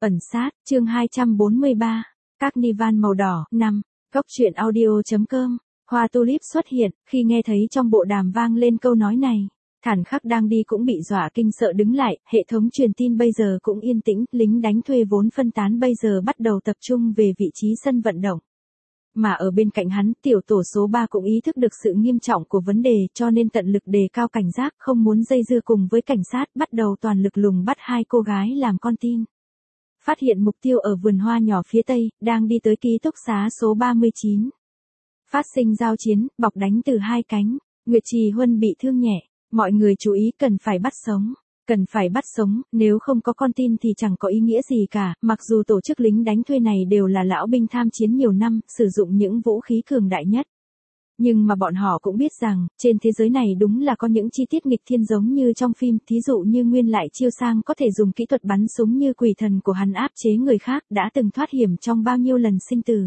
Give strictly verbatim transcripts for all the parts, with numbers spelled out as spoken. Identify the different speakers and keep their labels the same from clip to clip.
Speaker 1: Ẩn sát, chương hai trăm bốn mươi ba. Các Nivan màu đỏ, năm. Góc truyện audio.com. Hoa tulip xuất hiện, khi nghe thấy trong bộ đàm vang lên câu nói này. Thản Khắc đang đi cũng bị dọa kinh sợ đứng lại, hệ thống truyền tin bây giờ cũng yên tĩnh, lính đánh thuê vốn phân tán bây giờ bắt đầu tập trung về vị trí sân vận động. Mà ở bên cạnh hắn, tiểu tổ số ba cũng ý thức được sự nghiêm trọng của vấn đề cho nên tận lực đề cao cảnh giác, không muốn dây dưa cùng với cảnh sát, bắt đầu toàn lực lùng bắt hai cô gái làm con tin. Phát hiện mục tiêu ở vườn hoa nhỏ phía tây, đang đi tới ký túc xá số ba mươi chín. Phát sinh giao chiến, bọc đánh từ hai cánh, Nguyệt Trì Huân bị thương nhẹ, mọi người chú ý cần phải bắt sống. Cần phải bắt sống, nếu không có con tin thì chẳng có ý nghĩa gì cả, mặc dù tổ chức lính đánh thuê này đều là lão binh tham chiến nhiều năm, sử dụng những vũ khí cường đại nhất. Nhưng mà bọn họ cũng biết rằng, trên thế giới này đúng là có những chi tiết nghịch thiên giống như trong phim, thí dụ như Nguyên Lại Chiêu Sang có thể dùng kỹ thuật bắn súng như quỷ thần của hắn áp chế người khác, đã từng thoát hiểm trong bao nhiêu lần sinh tử.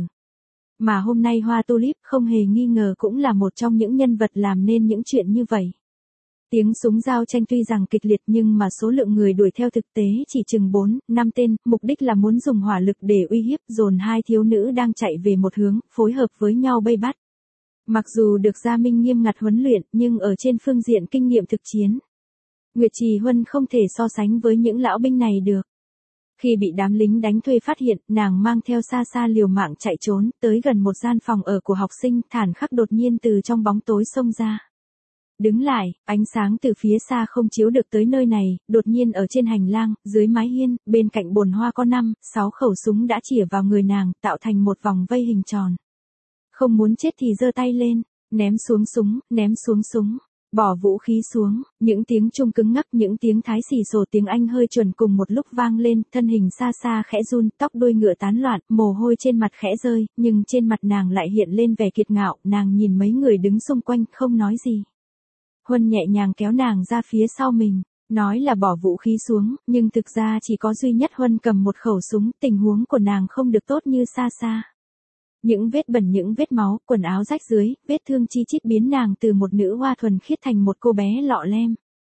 Speaker 1: Mà hôm nay Hoa Tulip không hề nghi ngờ cũng là một trong những nhân vật làm nên những chuyện như vậy. Tiếng súng giao tranh tuy rằng kịch liệt nhưng mà số lượng người đuổi theo thực tế chỉ chừng bốn, năm tên, mục đích là muốn dùng hỏa lực để uy hiếp dồn hai thiếu nữ đang chạy về một hướng, phối hợp với nhau vây bắt. Mặc dù được Gia Minh nghiêm ngặt huấn luyện nhưng ở trên phương diện kinh nghiệm thực chiến, Nguyệt Trì Huân không thể so sánh với những lão binh này được. Khi bị đám lính đánh thuê phát hiện, nàng mang theo Sa Sa liều mạng chạy trốn, tới gần một gian phòng ở của học sinh, Thản Khắc đột nhiên từ trong bóng tối xông ra. Đứng lại, ánh sáng từ phía xa không chiếu được tới nơi này, đột nhiên ở trên hành lang, dưới mái hiên, bên cạnh bồn hoa có năm, sáu khẩu súng đã chĩa vào người nàng, tạo thành một vòng vây hình tròn. Không muốn chết thì giơ tay lên, ném xuống súng, ném xuống súng, bỏ vũ khí xuống, những tiếng trung cứng ngắc, những tiếng Thái xì xồ tiếng Anh hơi chuẩn cùng một lúc vang lên, thân hình Sa Sa khẽ run, tóc đuôi ngựa tán loạn, mồ hôi trên mặt khẽ rơi, nhưng trên mặt nàng lại hiện lên vẻ kiệt ngạo, nàng nhìn mấy người đứng xung quanh, không nói gì. Huân nhẹ nhàng kéo nàng ra phía sau mình, nói là bỏ vũ khí xuống, nhưng thực ra chỉ có duy nhất Huân cầm một khẩu súng, tình huống của nàng không được tốt như Sa Sa. Những vết bẩn, những vết máu, quần áo rách dưới, vết thương chi chít biến nàng từ một nữ hoa thuần khiết thành một cô bé lọ lem.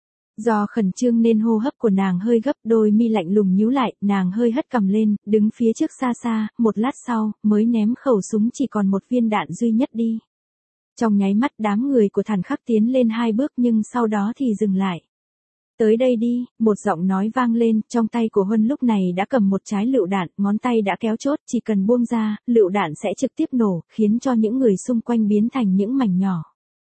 Speaker 1: Do khẩn trương nên hô hấp của nàng hơi gấp, đôi mi lạnh lùng nhíu lại, nàng hơi hất cằm lên, đứng phía trước Sa Sa, một lát sau, mới ném khẩu súng chỉ còn một viên đạn duy nhất đi. Trong nháy mắt đám người của Thản Khắc tiến lên hai bước nhưng sau đó thì dừng lại. Tới đây đi, một giọng nói vang lên, trong tay của Huân lúc này đã cầm một trái lựu đạn, ngón tay đã kéo chốt, chỉ cần buông ra, lựu đạn sẽ trực tiếp nổ, khiến cho những người xung quanh biến thành những mảnh nhỏ.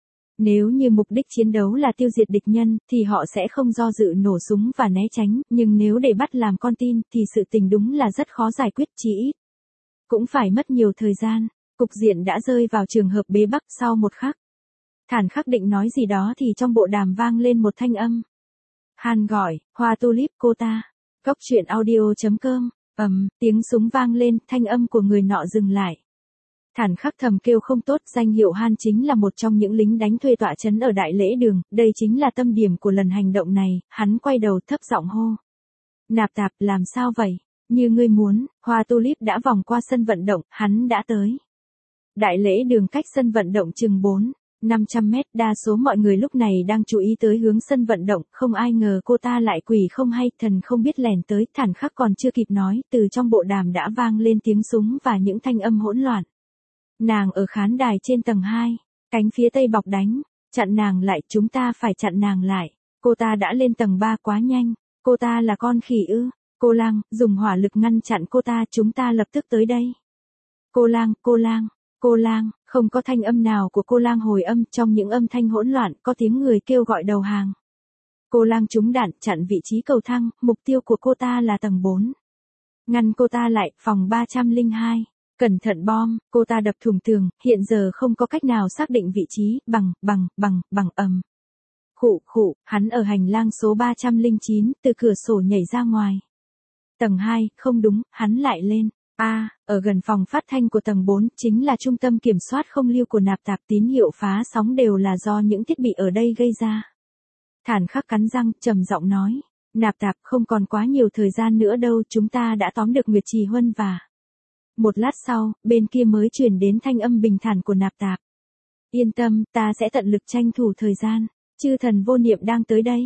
Speaker 1: Nếu như mục đích chiến đấu là tiêu diệt địch nhân, thì họ sẽ không do dự nổ súng và né tránh, nhưng nếu để bắt làm con tin, thì sự tình đúng là rất khó giải quyết, chí ít cũng phải mất nhiều thời gian. Cục diện đã rơi vào trường hợp bế tắc sau một khắc. Thản Khắc định nói gì đó thì trong bộ đàm vang lên một thanh âm. Han gọi, Hoa Tulip cô ta. Góc truyện audio.com, ầm, tiếng súng vang lên, thanh âm của người nọ dừng lại. Thản Khắc thầm kêu không tốt, danh hiệu Han chính là một trong những lính đánh thuê tọa trấn ở Đại Lễ Đường, đây chính là tâm điểm của lần hành động này, hắn quay đầu thấp giọng hô. Nạp Tạp, làm sao vậy? Như ngươi muốn, Hoa Tulip đã vòng qua sân vận động, hắn đã tới. Đại Lễ Đường cách sân vận động chừng bốn, năm trăm mét, đa số mọi người lúc này đang chú ý tới hướng sân vận động, không ai ngờ cô ta lại quỷ không hay, thần không biết lèn tới, Thản Khắc còn chưa kịp nói, từ trong bộ đàm đã vang lên tiếng súng và những thanh âm hỗn loạn. Nàng ở khán đài trên tầng hai, cánh phía tây bọc đánh, chặn nàng lại, chúng ta phải chặn nàng lại, cô ta đã lên tầng ba quá nhanh, cô ta là con khỉ ư, cô Lang, dùng hỏa lực ngăn chặn cô ta, chúng ta lập tức tới đây. Cô Lang, cô Lang. Cô Lang, không có thanh âm nào của cô Lang hồi âm, trong những âm thanh hỗn loạn, có tiếng người kêu gọi đầu hàng. Cô Lang trúng đạn, chặn vị trí cầu thang, mục tiêu của cô ta là tầng bốn. Ngăn cô ta lại, phòng ba trăm lẻ hai. Cẩn thận bom, cô ta đập thủng tường, hiện giờ không có cách nào xác định vị trí, bằng, bằng, bằng, bằng ầm. Khụ, khụ, hắn ở hành lang số ba trăm lẻ chín, từ cửa sổ nhảy ra ngoài. Tầng hai, không đúng, hắn lại lên. A, à, ở gần phòng phát thanh của tầng bốn, chính là trung tâm kiểm soát không lưu của Nạp Tạp, tín hiệu phá sóng đều là do những thiết bị ở đây gây ra. Thản Khắc cắn răng, trầm giọng nói, Nạp Tạp, không còn quá nhiều thời gian nữa đâu, chúng ta đã tóm được Nguyệt Trì Huân và... Một lát sau, bên kia mới truyền đến thanh âm bình thản của Nạp Tạp. Yên tâm, ta sẽ tận lực tranh thủ thời gian, chư thần vô niệm đang tới đây.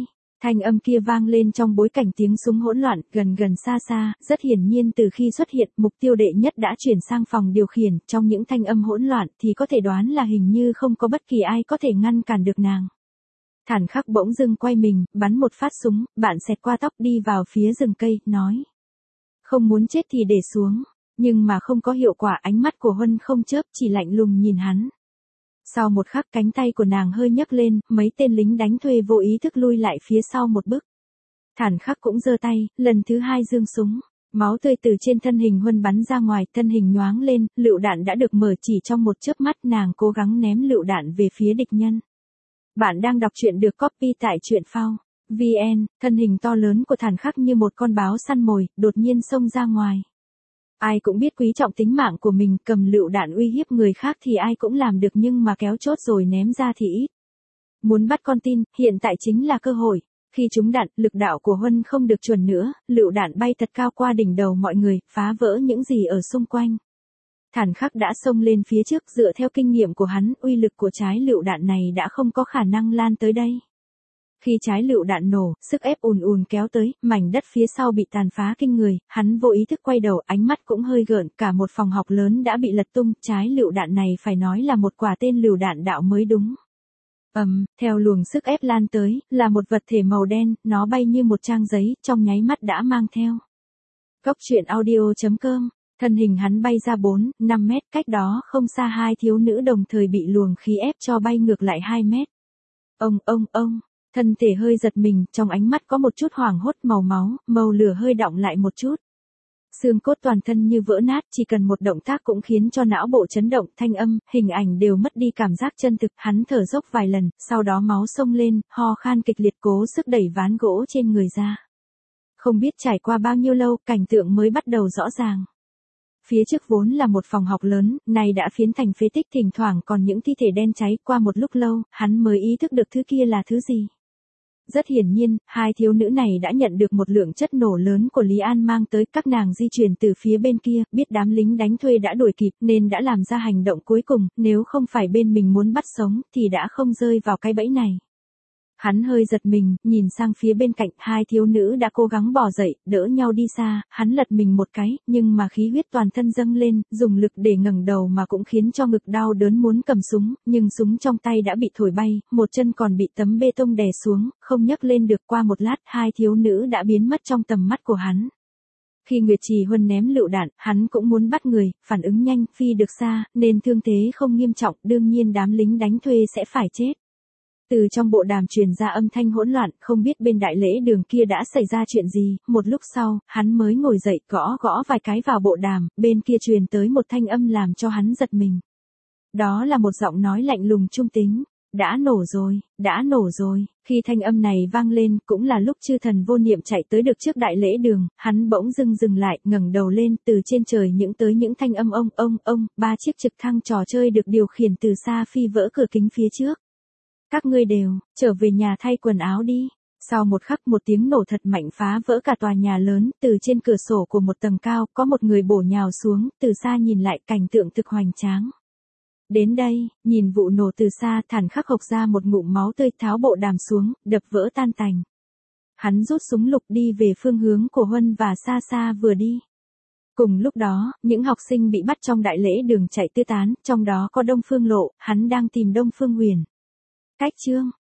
Speaker 1: Thanh âm kia vang lên trong bối cảnh tiếng súng hỗn loạn, gần gần xa xa, rất hiển nhiên từ khi xuất hiện, mục tiêu đệ nhất đã chuyển sang phòng điều khiển, trong những thanh âm hỗn loạn thì có thể đoán là hình như không có bất kỳ ai có thể ngăn cản được nàng. Thản Khắc bỗng dưng quay mình, bắn một phát súng, bạn xẹt qua tóc đi vào phía rừng cây, nói. Không muốn chết thì để xuống, nhưng mà không có hiệu quả, ánh mắt của Huân không chớp, chỉ lạnh lùng nhìn hắn. Sau một khắc cánh tay của nàng hơi nhấc lên, mấy tên lính đánh thuê vô ý thức lui lại phía sau một bước. Thản Khắc cũng giơ tay, lần thứ hai giương súng. Máu tươi từ trên thân hình Huân bắn ra ngoài, thân hình nhoáng lên, lựu đạn đã được mở chỉ trong một chớp mắt, nàng cố gắng ném lựu đạn về phía địch nhân. Bạn đang đọc truyện được copy tại truyện phao chấm vn, thân hình to lớn của Thản Khắc như một con báo săn mồi, đột nhiên xông ra ngoài. Ai cũng biết quý trọng tính mạng của mình, cầm lựu đạn uy hiếp người khác thì ai cũng làm được, nhưng mà kéo chốt rồi ném ra thì ít. Muốn bắt con tin, hiện tại chính là cơ hội. Khi trúng đạn, lực đạo của Huân không được chuẩn nữa, lựu đạn bay thật cao qua đỉnh đầu mọi người, phá vỡ những gì ở xung quanh. Thản Khắc đã xông lên phía trước, dựa theo kinh nghiệm của hắn, uy lực của trái lựu đạn này đã không có khả năng lan tới đây. Khi trái lựu đạn nổ, sức ép ùn ùn kéo tới, mảnh đất phía sau bị tàn phá kinh người, hắn vô ý thức quay đầu, ánh mắt cũng hơi gợn, cả một phòng học lớn đã bị lật tung, trái lựu đạn này phải nói là một quả tên lựu đạn đạo mới đúng. Ầm, um, theo luồng sức ép lan tới, là một vật thể màu đen, nó bay như một trang giấy, trong nháy mắt đã mang theo. Cốc truyện audio chấm com, thân hình hắn bay ra bốn, năm mét, cách đó không xa hai thiếu nữ đồng thời bị luồng khí ép cho bay ngược lại hai mét. Ông, ông, ông. Thân thể hơi giật mình, trong ánh mắt có một chút hoảng hốt, màu máu, màu lửa hơi đọng lại một chút. Xương cốt toàn thân như vỡ nát, chỉ cần một động tác cũng khiến cho não bộ chấn động, thanh âm, hình ảnh đều mất đi cảm giác chân thực, hắn thở dốc vài lần, sau đó máu xông lên, ho khan kịch liệt cố sức đẩy ván gỗ trên người ra. Không biết trải qua bao nhiêu lâu, cảnh tượng mới bắt đầu rõ ràng. Phía trước vốn là một phòng học lớn, này đã phiến thành phế tích, thỉnh thoảng còn những thi thể đen cháy, qua một lúc lâu, hắn mới ý thức được thứ kia là thứ gì. Rất hiển nhiên, hai thiếu nữ này đã nhận được một lượng chất nổ lớn của Lý An mang tới, các nàng di chuyển từ phía bên kia, biết đám lính đánh thuê đã đuổi kịp nên đã làm ra hành động cuối cùng, nếu không phải bên mình muốn bắt sống thì đã không rơi vào cái bẫy này. Hắn hơi giật mình, nhìn sang phía bên cạnh, hai thiếu nữ đã cố gắng bò dậy, đỡ nhau đi xa, hắn lật mình một cái, nhưng mà khí huyết toàn thân dâng lên, dùng lực để ngẩng đầu mà cũng khiến cho ngực đau đớn muốn cầm súng, nhưng súng trong tay đã bị thổi bay, một chân còn bị tấm bê tông đè xuống, không nhấc lên được. Qua một lát, hai thiếu nữ đã biến mất trong tầm mắt của hắn. Khi Nguyệt Trì Huân ném lựu đạn, hắn cũng muốn bắt người, phản ứng nhanh, phi được xa, nên thương thế không nghiêm trọng, đương nhiên đám lính đánh thuê sẽ phải chết. Từ trong bộ đàm truyền ra âm thanh hỗn loạn, không biết bên đại lễ đường kia đã xảy ra chuyện gì, một lúc sau, hắn mới ngồi dậy, gõ gõ vài cái vào bộ đàm, bên kia truyền tới một thanh âm làm cho hắn giật mình. Đó là một giọng nói lạnh lùng trung tính, đã nổ rồi, đã nổ rồi. Khi thanh âm này vang lên, cũng là lúc chư thần vô niệm chạy tới được trước đại lễ đường, hắn bỗng dưng dừng lại, ngẩng đầu lên, từ trên trời những tới những thanh âm ông, ông, ông, ba chiếc trực thăng trò chơi được điều khiển từ xa phi vỡ cửa kính phía trước. Các ngươi đều, trở về nhà thay quần áo đi. Sau một khắc một tiếng nổ thật mạnh phá vỡ cả tòa nhà lớn, từ trên cửa sổ của một tầng cao, có một người bổ nhào xuống, từ xa nhìn lại cảnh tượng thực hoành tráng. Đến đây, nhìn vụ nổ từ xa, Thản Khắc hộc ra một ngụm máu tươi, tháo bộ đàm xuống, đập vỡ tan tành. Hắn rút súng lục đi về phương hướng của Huân và xa xa vừa đi. Cùng lúc đó, những học sinh bị bắt trong đại lễ đường chạy tứ tán, trong đó có Đông Phương Lộ, hắn đang tìm Đông Phương Huyền. Cách chương